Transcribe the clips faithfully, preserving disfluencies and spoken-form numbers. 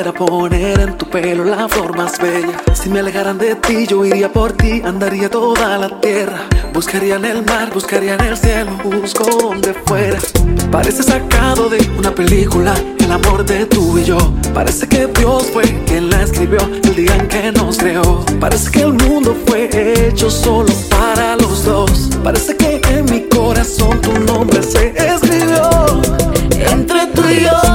pudiera poner en tu pelo la flor más bella. Si me alejaran de ti, yo iría por ti, andaría toda la tierra. Buscaría en el mar, buscaría en el cielo, busco donde fuera. Parece sacado de una película, el amor de tú y yo. Parece que Dios fue quien la escribió el día en que nos creó. Parece que el mundo fue hecho solo para los dos. Parece que en mi corazón tu nombre se escribió. Entre tú y yo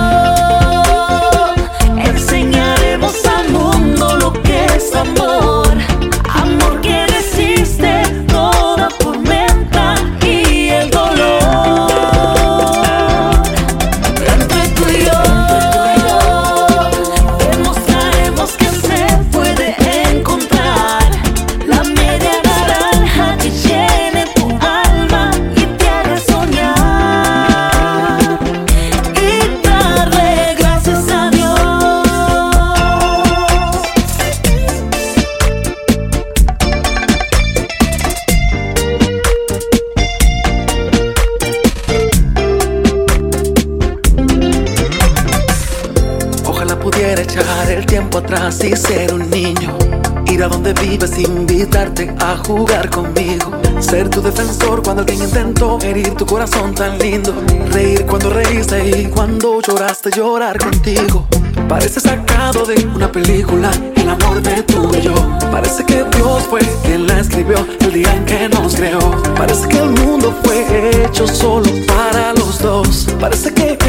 enseñaremos al mundo lo que es amor. Amor que resiste toda tormenta y el dolor. Entre tú y yo demostraremos que se puede encontrar la media naranja que llene tu alma y te haga soñar y darle gracias a Dios. Ojalá pudiera echar el tiempo atrás y ser un niño. Ir a donde vives, invitarte a jugar conmigo. Ser tu defensor cuando alguien intentó herir tu corazón tan lindo. Reír cuando reíste y cuando lloraste, llorar contigo. Parece sacado de una película, el amor de tú y yo. Parece que Dios fue quien la escribió el día en que nos creó. Parece que el mundo fue hecho solo para los dos. Parece que